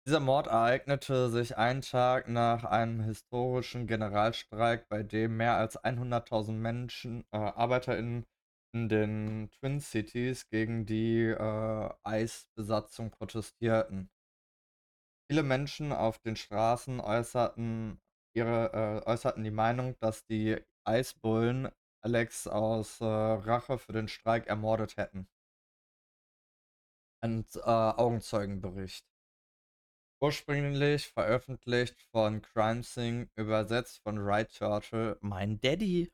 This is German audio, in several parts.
Dieser Mord ereignete sich einen Tag nach einem historischen Generalstreik, bei dem mehr als 100.000 Menschen, ArbeiterInnen in den Twin Cities gegen die ICE-Besatzung protestierten. Viele Menschen auf den Straßen äußerten die Meinung, dass die ICE-Bullen Alex aus Rache für den Streik ermordet hätten. Ein Augenzeugenbericht. Ursprünglich veröffentlicht von Crime Scene, übersetzt von Right Turtle, mein Daddy.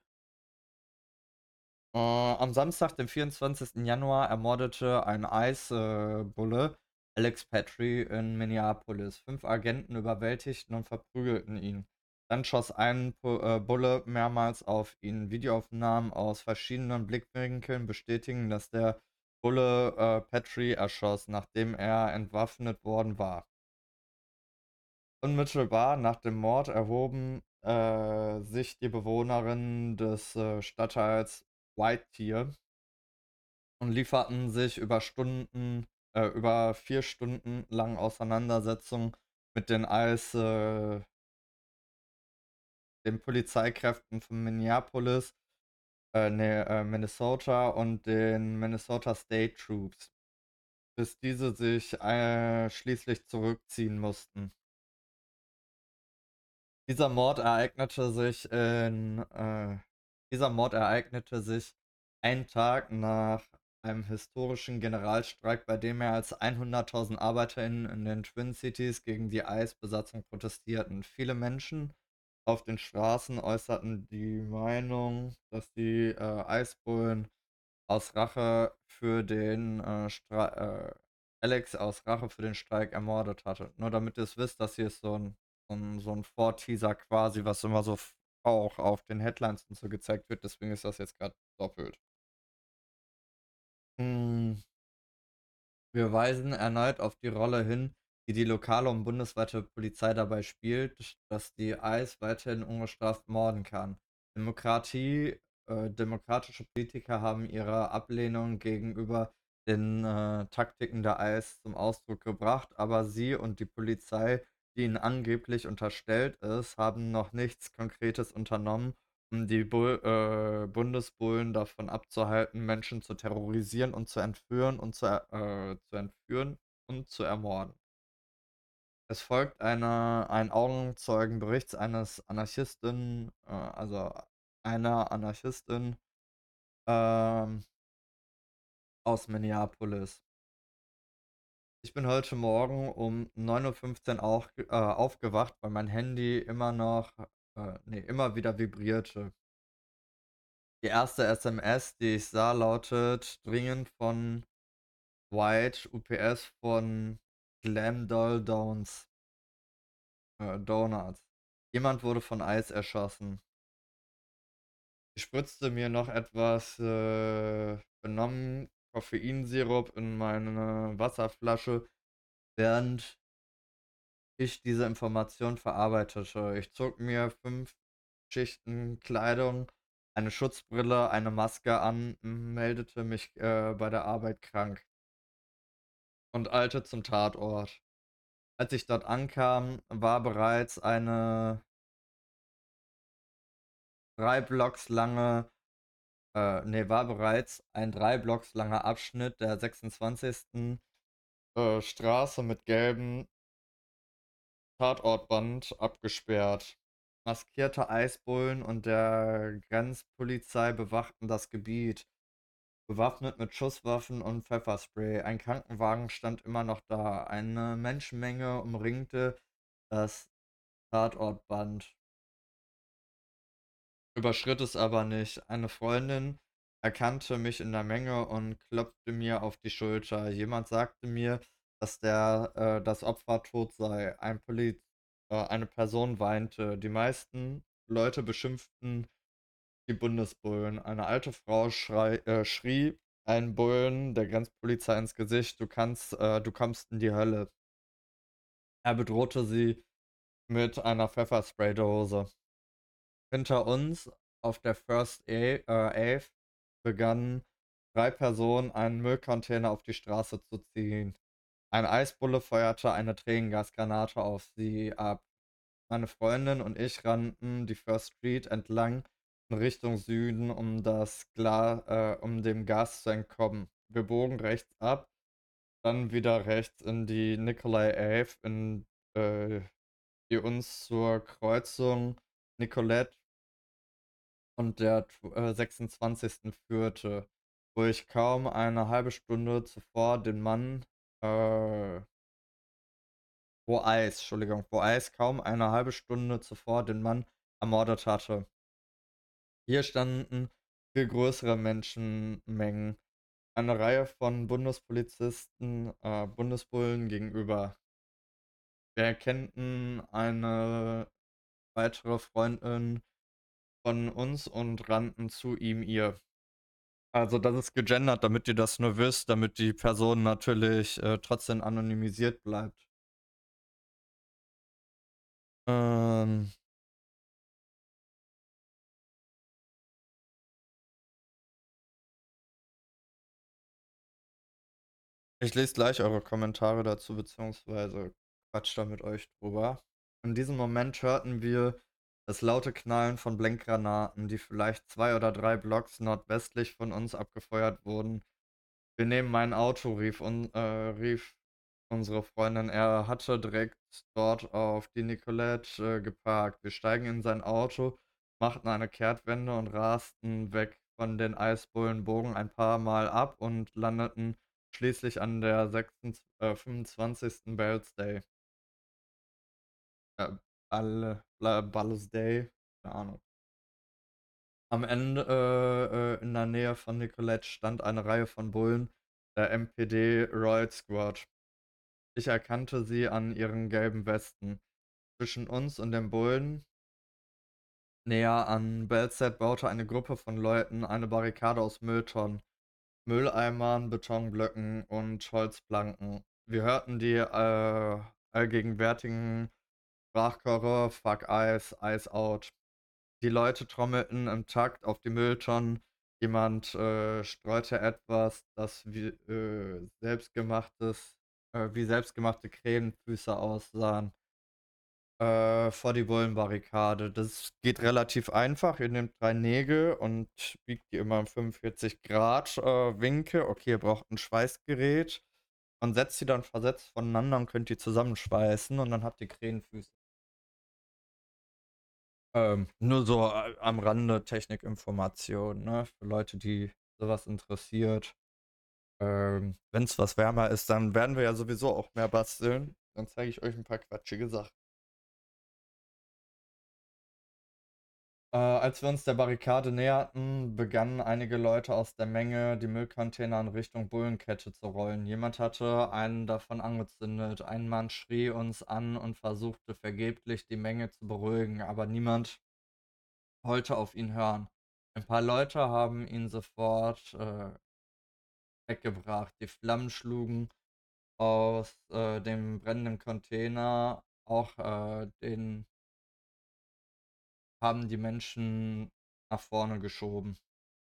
Am Samstag, dem 24. Januar, ermordete ein ICE-Bulle Alex Petrie in Minneapolis. 5 Agenten überwältigten und verprügelten ihn. Dann schoss ein Bulle mehrmals auf ihn. Videoaufnahmen aus verschiedenen Blickwinkeln bestätigen, dass der Bulle Petrie erschoss, nachdem er entwaffnet worden war. Unmittelbar nach dem Mord erhoben sich die Bewohnerinnen des Stadtteils Whitetier und lieferten sich über 4 Stunden langen Auseinandersetzungen mit den Polizeikräften von Minnesota und den Minnesota State Troops, bis diese sich schließlich zurückziehen mussten. Dieser Mord ereignete sich in Dieser Mord ereignete sich einen Tag nach einem historischen Generalstreik, bei dem mehr als 100.000 ArbeiterInnen in den Twin Cities gegen die ICE-Besatzung protestierten. Viele Menschen auf den Straßen äußerten die Meinung, dass die ICE-Bullen aus Rache für den Alex aus Rache für den Streik ermordet hatte. Nur damit ihr es wisst, das hier ist so ein Vorteaser quasi, was immer so auch auf den Headlines und so gezeigt wird. Deswegen ist das jetzt gerade doppelt. Hm, Wir weisen erneut auf die Rolle hin, die die lokale und bundesweite Polizei dabei spielt, dass die ICE weiterhin ungestraft morden kann. Demokratische Politiker haben ihre Ablehnung gegenüber den Taktiken der ICE zum Ausdruck gebracht, aber sie und die Polizei, die ihnen angeblich unterstellt ist, haben noch nichts Konkretes unternommen, um die Bundesbullen davon abzuhalten, Menschen zu terrorisieren und zu entführen und zu ermorden. Es folgt ein Augenzeugenbericht einer Anarchistin ähm, aus Minneapolis. Ich bin heute Morgen um 9:15 Uhr aufgewacht, weil mein Handy immer wieder vibrierte. Die erste SMS, die ich sah, lautet dringend von White UPS von Donuts. Jemand wurde von Eis erschossen. Ich spritzte mir noch etwas benommen Koffeinsirup in meine Wasserflasche, während ich diese Information verarbeitete. Ich zog mir 5 Schichten Kleidung, eine Schutzbrille, eine Maske an, meldete mich bei der Arbeit krank und eilte zum Tatort. Als ich dort ankam, drei Blocks lange, war bereits ein 3 Blocks langer Abschnitt der 26. Straße mit gelbem Tatortband abgesperrt. Maskierte Eisbullen und der Grenzpolizei bewachten das Gebiet, bewaffnet mit Schusswaffen und Pfefferspray. Ein Krankenwagen stand immer noch da. Eine Menschenmenge umringte das Tatortband, überschritt es aber nicht. Eine Freundin erkannte mich in der Menge und klopfte mir auf die Schulter. Jemand sagte mir, dass das Opfer tot sei. Eine Person weinte. Die meisten Leute beschimpften die Bundesbullen. Eine alte Frau schrie einen Bullen der Grenzpolizei ins Gesicht: Du kommst in die Hölle. Er bedrohte sie mit einer Pfefferspraydose. Hinter uns auf der Ave begannen 3 Personen einen Müllcontainer auf die Straße zu ziehen. Ein Eisbulle feuerte eine Tränengasgranate auf sie ab. Meine Freundin und ich rannten die First Street entlang in Richtung Süden, um dem Gas zu entkommen. Wir bogen rechts ab, dann wieder rechts in die Nicolay Ave, äh, die uns zur Kreuzung Nicolette und der 26. führte, wo ich kaum eine halbe Stunde zuvor den Mann, äh, wo Eis kaum eine halbe Stunde zuvor den Mann ermordet hatte. Hier standen viel größere Menschenmengen, eine Reihe von Bundespolizisten, Bundesbullen gegenüber. Wir erkannten eine weitere Freundin von uns und rannten zu ihr. Also das ist gegendert, damit ihr das nur wisst, damit die Person natürlich trotzdem anonymisiert bleibt. Ähm, Ich lese gleich eure Kommentare dazu, beziehungsweise quatsch da mit euch drüber. In diesem Moment hörten wir das laute Knallen von Blendgranaten, die vielleicht 2 oder 3 Blocks nordwestlich von uns abgefeuert wurden. Wir nehmen mein Auto, rief unsere Freundin. Er hatte direkt dort auf die Nicolette geparkt. Wir steigen in sein Auto, machten eine Kehrtwende und rasten weg von den Eisbullen, bogen ein paar Mal ab und landeten schließlich an der 25. Bells Day. Balls Day, keine Ahnung. Am Ende, in der Nähe von Nicolette, stand eine Reihe von Bullen der MPD Royal Squad. Ich erkannte sie an ihren gelben Westen. Zwischen uns und den Bullen, näher an Belzet, baute eine Gruppe von Leuten eine Barrikade aus Mülltonnen, Mülleimern, Betonblöcken und Holzplanken. Wir hörten die allgegenwärtigen Sprachchöre Fuck Ice, Ice Out. Die Leute trommelten im Takt auf die Mülltonnen. Jemand streute etwas, das wie selbstgemachte Krähenfüße aussahen, vor die Bullenbarrikade. Das geht relativ einfach. Ihr nehmt 3 Nägel und biegt die immer im 45 Grad Winkel. Okay, ihr braucht ein Schweißgerät und setzt sie dann versetzt voneinander und könnt die zusammenschweißen und dann habt ihr Krähenfüße. Nur so am Rande Technikinformation, ne? Für Leute, die sowas interessiert. Wenn es was wärmer ist, dann werden wir ja sowieso auch mehr basteln. Dann zeige ich euch ein paar quatschige Sachen. Als wir uns der Barrikade näherten, begannen einige Leute aus der Menge, die Müllcontainer in Richtung Bullenkette zu rollen. Jemand hatte einen davon angezündet. Ein Mann schrie uns an und versuchte vergeblich, die Menge zu beruhigen, aber niemand wollte auf ihn hören. Ein paar Leute haben ihn sofort weggebracht. Die Flammen schlugen aus dem brennenden Container. Auch den haben die Menschen nach vorne geschoben.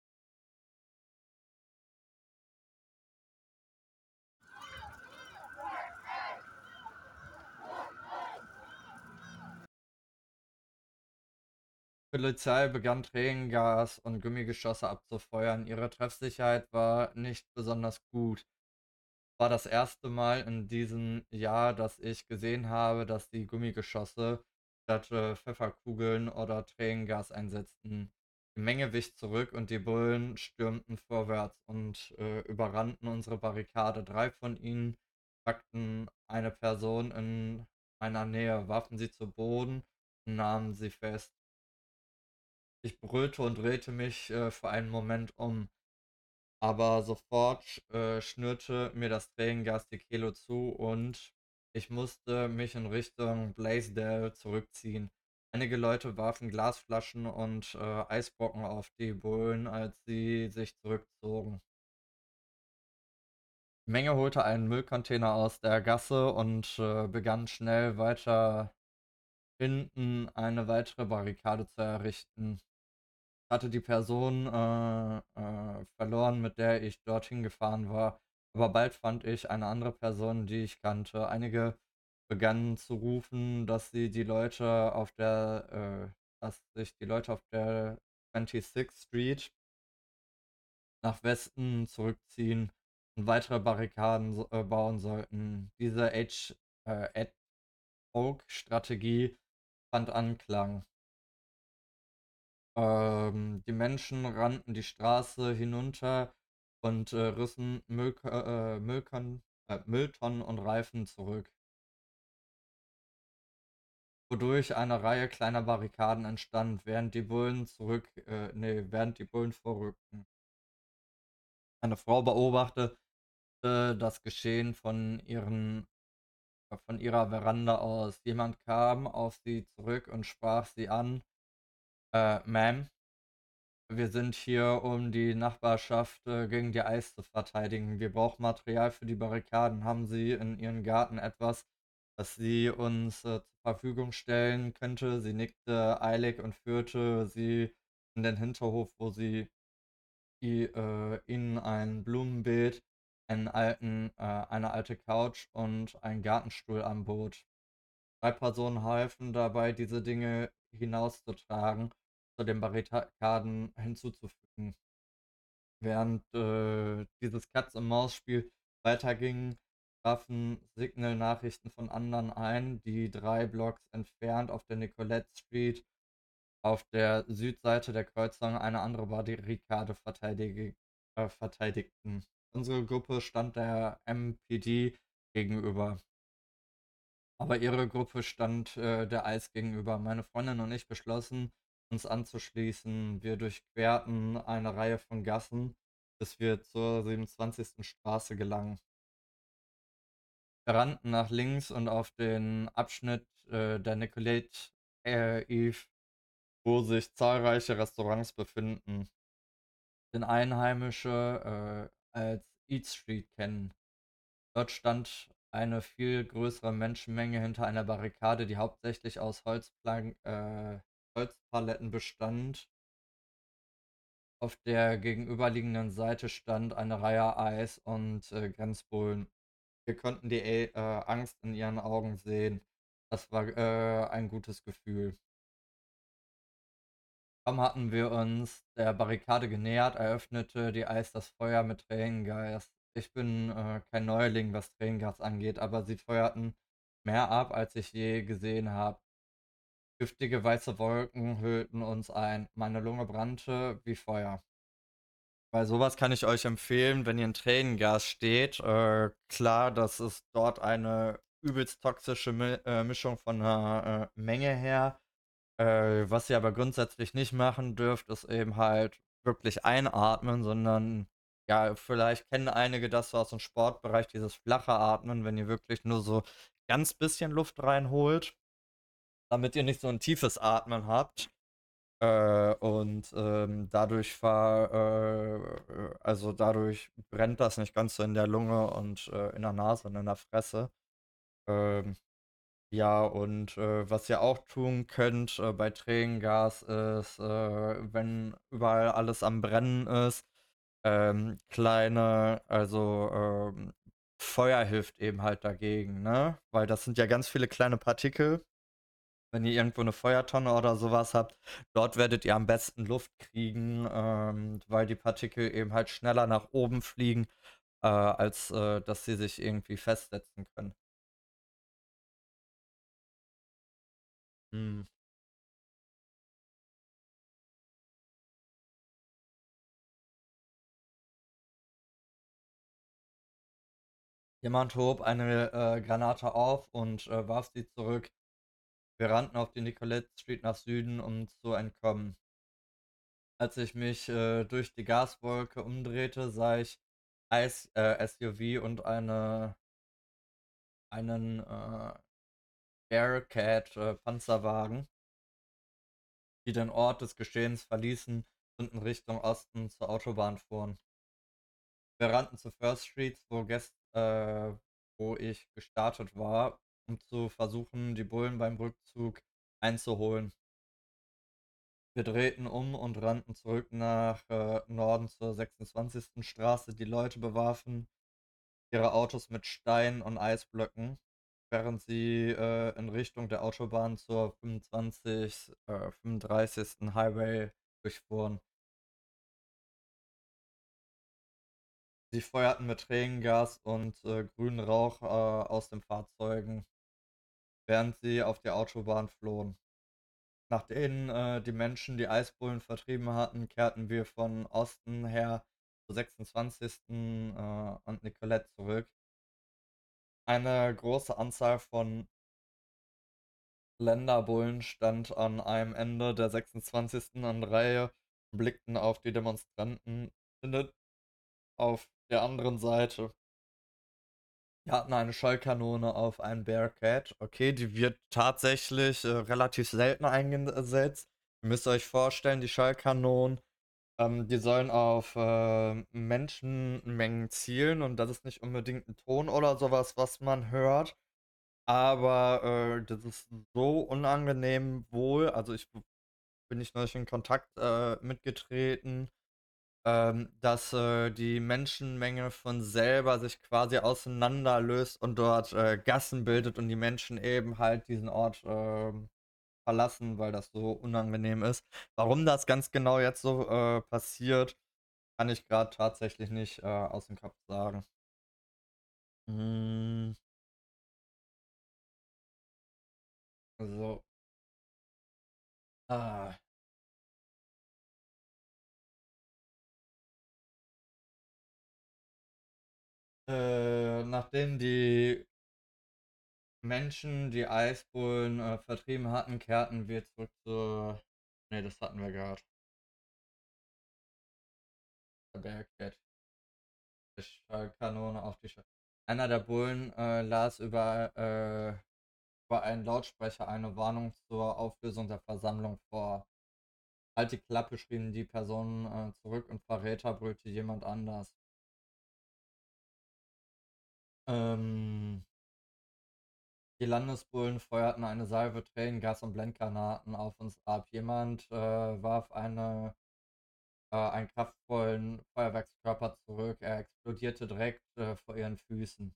Die Polizei begann Tränengas und Gummigeschosse abzufeuern. Ihre Treffsicherheit war nicht besonders gut. War das erste Mal in diesem Jahr, dass ich gesehen habe, dass die Gummigeschosse statt Pfefferkugeln oder Tränengas einsetzten. Die Menge wich zurück und die Bullen stürmten vorwärts und überrannten unsere Barrikade. 3 von ihnen packten eine Person in meiner Nähe, warfen sie zu Boden und nahmen sie fest. Ich brüllte und drehte mich für einen Moment um. Aber sofort schnürte mir das Tränengas die Kehle zu und ich musste mich in Richtung Blaisdell zurückziehen. Einige Leute warfen Glasflaschen und Eisbrocken auf die Bullen, als sie sich zurückzogen. Die Menge holte einen Müllcontainer aus der Gasse und begann schnell weiter hinten eine weitere Barrikade zu errichten. Hatte die Person verloren, mit der ich dorthin gefahren war. Aber bald fand ich eine andere Person, die ich kannte. Einige begannen zu rufen, dass sich die Leute auf der 26th Street nach Westen zurückziehen und weitere Barrikaden bauen sollten. Diese Ad-Hoc-Strategie fand Anklang. Die Menschen rannten die Straße hinunter und rissen Mülltonnen und Reifen zurück, wodurch eine Reihe kleiner Barrikaden entstand, während die Bullen vorrückten. Eine Frau beobachtete das Geschehen von ihrer Veranda aus. Jemand kam auf sie zurück und sprach sie an. Ma'am, wir sind hier, um die Nachbarschaft gegen die Eis zu verteidigen. Wir brauchen Material für die Barrikaden. Haben Sie in Ihrem Garten etwas, das sie uns zur Verfügung stellen könnte? Sie nickte eilig und führte sie in den Hinterhof, wo sie ihnen ein Blumenbeet, eine alte Couch und einen Gartenstuhl anbot. 3 Personen halfen dabei, diese Dinge hinauszutragen, zu den Barrikaden hinzuzufügen. Während dieses Katz-und-Maus-Spiel weiterging, trafen Signal-Nachrichten von anderen ein, die 3 Blocks entfernt auf der Nicolette Street auf der Südseite der Kreuzung eine andere Barrikade verteidigten. Unsere Gruppe stand der MPD gegenüber, aber ihre Gruppe stand der ICE gegenüber. Meine Freundin und ich beschlossen, uns anzuschließen. Wir durchquerten eine Reihe von Gassen, bis wir zur 27. Straße gelangen. Wir rannten nach links und auf den Abschnitt der Nicolette Eve, wo sich zahlreiche Restaurants befinden, den Einheimische als Eat Street kennen. Dort stand eine viel größere Menschenmenge hinter einer Barrikade, die hauptsächlich aus Holzpaletten bestand. Auf der gegenüberliegenden Seite stand eine Reihe Eis und Grenzbullen. Wir konnten die Angst in ihren Augen sehen. Das war ein gutes Gefühl. Kaum hatten wir uns der Barrikade genähert, eröffnete die Eis das Feuer mit Tränengas. Ich bin kein Neuling, was Tränengas angeht, aber sie feuerten mehr ab, als ich je gesehen habe. Giftige weiße Wolken hüllten uns ein. Meine Lunge brannte wie Feuer. Bei sowas kann ich euch empfehlen, wenn ihr in Tränengas steht. Klar, das ist dort eine übelst toxische Mischung von der Menge her. Was ihr aber grundsätzlich nicht machen dürft, ist eben halt wirklich einatmen, sondern ja, vielleicht kennen einige das so aus dem Sportbereich, dieses flache Atmen, wenn ihr wirklich nur so ganz bisschen Luft reinholt, damit ihr nicht so ein tiefes Atmen habt. Und dadurch brennt das nicht ganz so in der Lunge und in der Nase und in der Fresse. Ähm, ja, und was ihr auch tun könnt bei Tränengas ist, wenn überall alles am Brennen ist, Feuer hilft eben halt dagegen, ne? Weil das sind ja ganz viele kleine Partikel. Wenn ihr irgendwo eine Feuertonne oder sowas habt, dort werdet ihr am besten Luft kriegen, weil die Partikel eben halt schneller nach oben fliegen, als dass sie sich irgendwie festsetzen können. Hm. Jemand hob eine Granate auf und warf sie zurück. Wir rannten auf die Nicolette Street nach Süden, um zu entkommen. Als ich mich durch die Gaswolke umdrehte, sah ich SUV und einen Bearcat Panzerwagen, die den Ort des Geschehens verließen und in Richtung Osten zur Autobahn fuhren. Wir rannten zu First Streets, wo ich gestartet war, um zu versuchen, die Bullen beim Rückzug einzuholen. Wir drehten um und rannten zurück nach Norden zur 26. Straße, die Leute bewarfen. ihre Autos mit Steinen und Eisblöcken, während sie in Richtung der Autobahn zur 35. Highway durchfuhren. Sie feuerten mit Tränengas und grünen Rauch aus den Fahrzeugen, während sie auf die Autobahn flohen. Nachdem die Menschen die Eisbullen vertrieben hatten, kehrten wir von Osten her zur 26. Und Nicolette zurück. Eine große Anzahl von Länderbullen stand an einem Ende der 26. an Reihe und blickten auf die Demonstranten auf der anderen Seite. Wir hatten eine Schallkanone auf einen Bearcat. Okay, die wird tatsächlich relativ selten eingesetzt. Ihr müsst euch vorstellen, die Schallkanonen, die sollen auf Menschenmengen zielen und das ist nicht unbedingt ein Ton oder sowas, was man hört. Aber das ist so unangenehm wohl. Also ich bin nicht neulich in Kontakt mitgetreten, dass die Menschenmenge von selber sich quasi auseinanderlöst und dort Gassen bildet und die Menschen eben halt diesen Ort verlassen, weil das so unangenehm ist. Warum das ganz genau jetzt so passiert, kann ich gerade tatsächlich nicht aus dem Kopf sagen. Mm, so. Ah, nachdem die Menschen die Eisbullen vertrieben hatten, kehrten wir zurück zur. Ne, das hatten wir gerade. Der Bergkett. Die Schallkanone auf die Schall. Einer der Bullen las über einen Lautsprecher eine Warnung zur Auflösung der Versammlung vor. Halt die Klappe, schrien die Personen zurück und Verräter brüllte jemand anders. Ähm, Die Landesbullen feuerten eine Salve Tränengas und Blendgranaten auf uns ab. Jemand warf einen kraftvollen Feuerwerkskörper zurück. Er explodierte direkt vor ihren Füßen.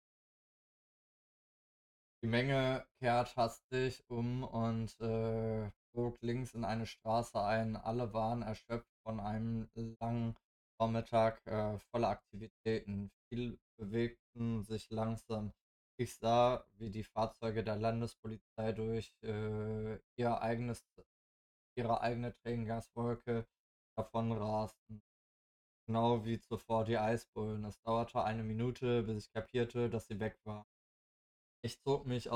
Die Menge kehrt hastig um und bog links in eine Straße ein. Alle waren erschöpft von einem langen Vormittag voller Aktivitäten. Viele bewegten sich langsam. Ich sah, wie die Fahrzeuge der Landespolizei durch ihre eigene Tränengaswolke davonrasten. Genau wie zuvor die Eisbullen. Es dauerte eine Minute, bis ich kapierte, dass sie weg war. Ich zog mich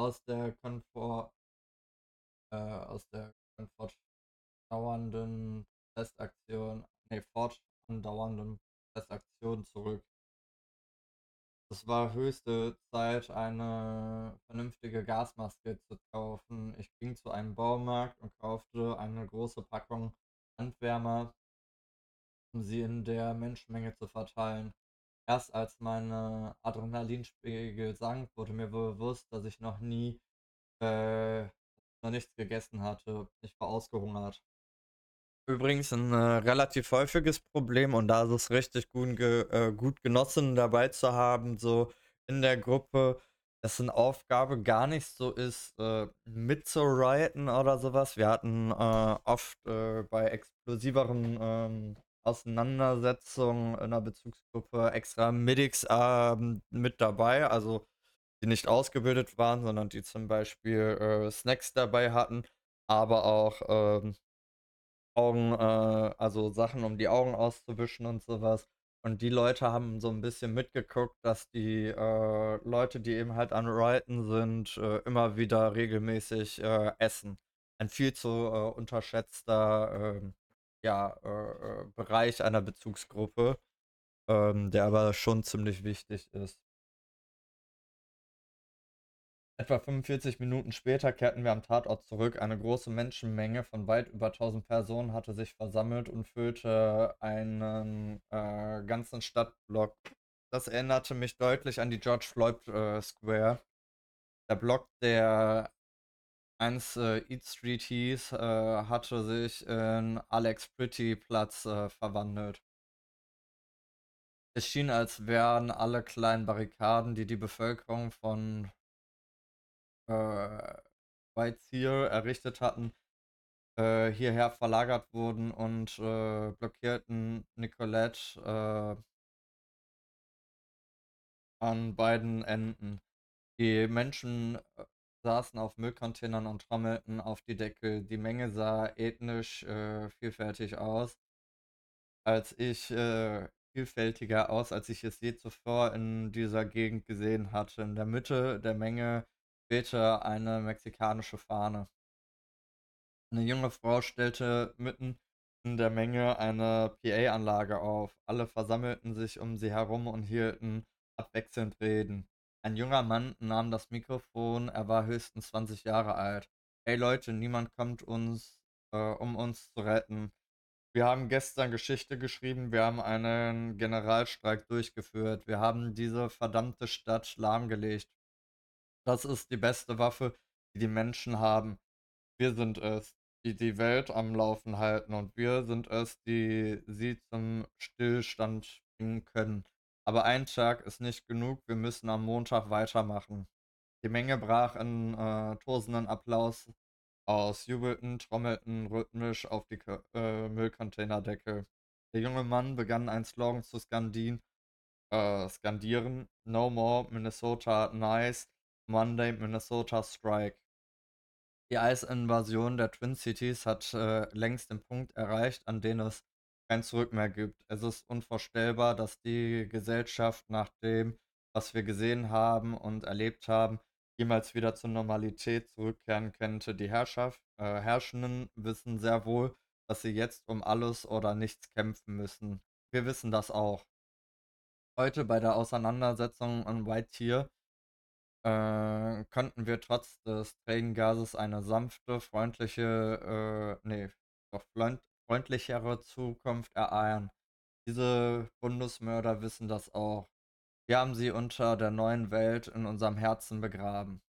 aus der fortdauernden Testaktion, fortandauernden Testaktion zurück. Es war höchste Zeit, eine vernünftige Gasmaske zu kaufen. Ich ging zu einem Baumarkt und kaufte eine große Packung Handwärmer, um sie in der Menschenmenge zu verteilen. Erst als meine Adrenalinspiegel sank, wurde mir bewusst, dass ich äh, noch nichts gegessen hatte. Ich war ausgehungert. Übrigens ein relativ häufiges Problem und da ist es richtig gut genossen dabei zu haben, so in der Gruppe, dass eine Aufgabe gar nicht so ist, mitzuriten oder sowas. Wir hatten oft bei explosiveren Auseinandersetzungen in der Bezugsgruppe extra Medics mit dabei, also die nicht ausgebildet waren, sondern die zum Beispiel Snacks dabei hatten, aber auch also Sachen, um die Augen auszuwischen und sowas. Und die Leute haben so ein bisschen mitgeguckt, dass die Leute, die eben halt an Rioten sind, immer wieder regelmäßig essen. Ein viel zu unterschätzter ja, Bereich einer Bezugsgruppe, der aber schon ziemlich wichtig ist. Etwa 45 Minuten später kehrten wir am Tatort zurück. Eine große Menschenmenge von weit über 1000 Personen hatte sich versammelt und füllte einen ganzen Stadtblock. Das erinnerte mich deutlich an die George Floyd Square. Der Block, der einst Eat Street hieß, hatte sich in Alex Pretty Platz verwandelt. Es schien, als wären alle kleinen Barrikaden, die die Bevölkerung von äh, White Seal errichtet hatten, hierher verlagert wurden und blockierten Nicolette an beiden Enden. Die Menschen saßen auf Müllcontainern und trommelten auf die Deckel. Die Menge sah ethnisch vielfältig aus, vielfältiger aus, als ich es je zuvor in dieser Gegend gesehen hatte. In der Mitte der Menge wehte eine mexikanische Fahne. Eine junge Frau stellte mitten in der Menge eine PA-Anlage auf. Alle versammelten sich um sie herum und hielten abwechselnd Reden. Ein junger Mann nahm das Mikrofon, er war höchstens 20 Jahre alt. Hey Leute, niemand kommt um uns zu retten. Wir haben gestern Geschichte geschrieben, wir haben einen Generalstreik durchgeführt, wir haben diese verdammte Stadt lahmgelegt. Das ist die beste Waffe, die die Menschen haben. Wir sind es, die die Welt am Laufen halten und wir sind es, die sie zum Stillstand bringen können. Aber ein Tag ist nicht genug, wir müssen am Montag weitermachen. Die Menge brach in tosenden Applaus aus, jubelten, trommelten rhythmisch auf die Müllcontainerdeckel. Der junge Mann begann einen Slogan zu skandieren: No more Minnesota nice, Monday Minnesota strike. Die Eisinvasion der Twin Cities hat längst den Punkt erreicht, an den es kein Zurück mehr gibt. Es ist unvorstellbar, dass die Gesellschaft nach dem, was wir gesehen haben und erlebt haben, jemals wieder zur Normalität zurückkehren könnte. Die Herrschenden wissen sehr wohl, dass sie jetzt um alles oder nichts kämpfen müssen. Wir wissen das auch. Heute bei der Auseinandersetzung an White Tier konnten wir trotz des trägen Gases eine sanfte, freundlichere Zukunft ereilen. Diese Bundesmörder wissen das auch. Wir haben sie unter der neuen Welt in unserem Herzen begraben.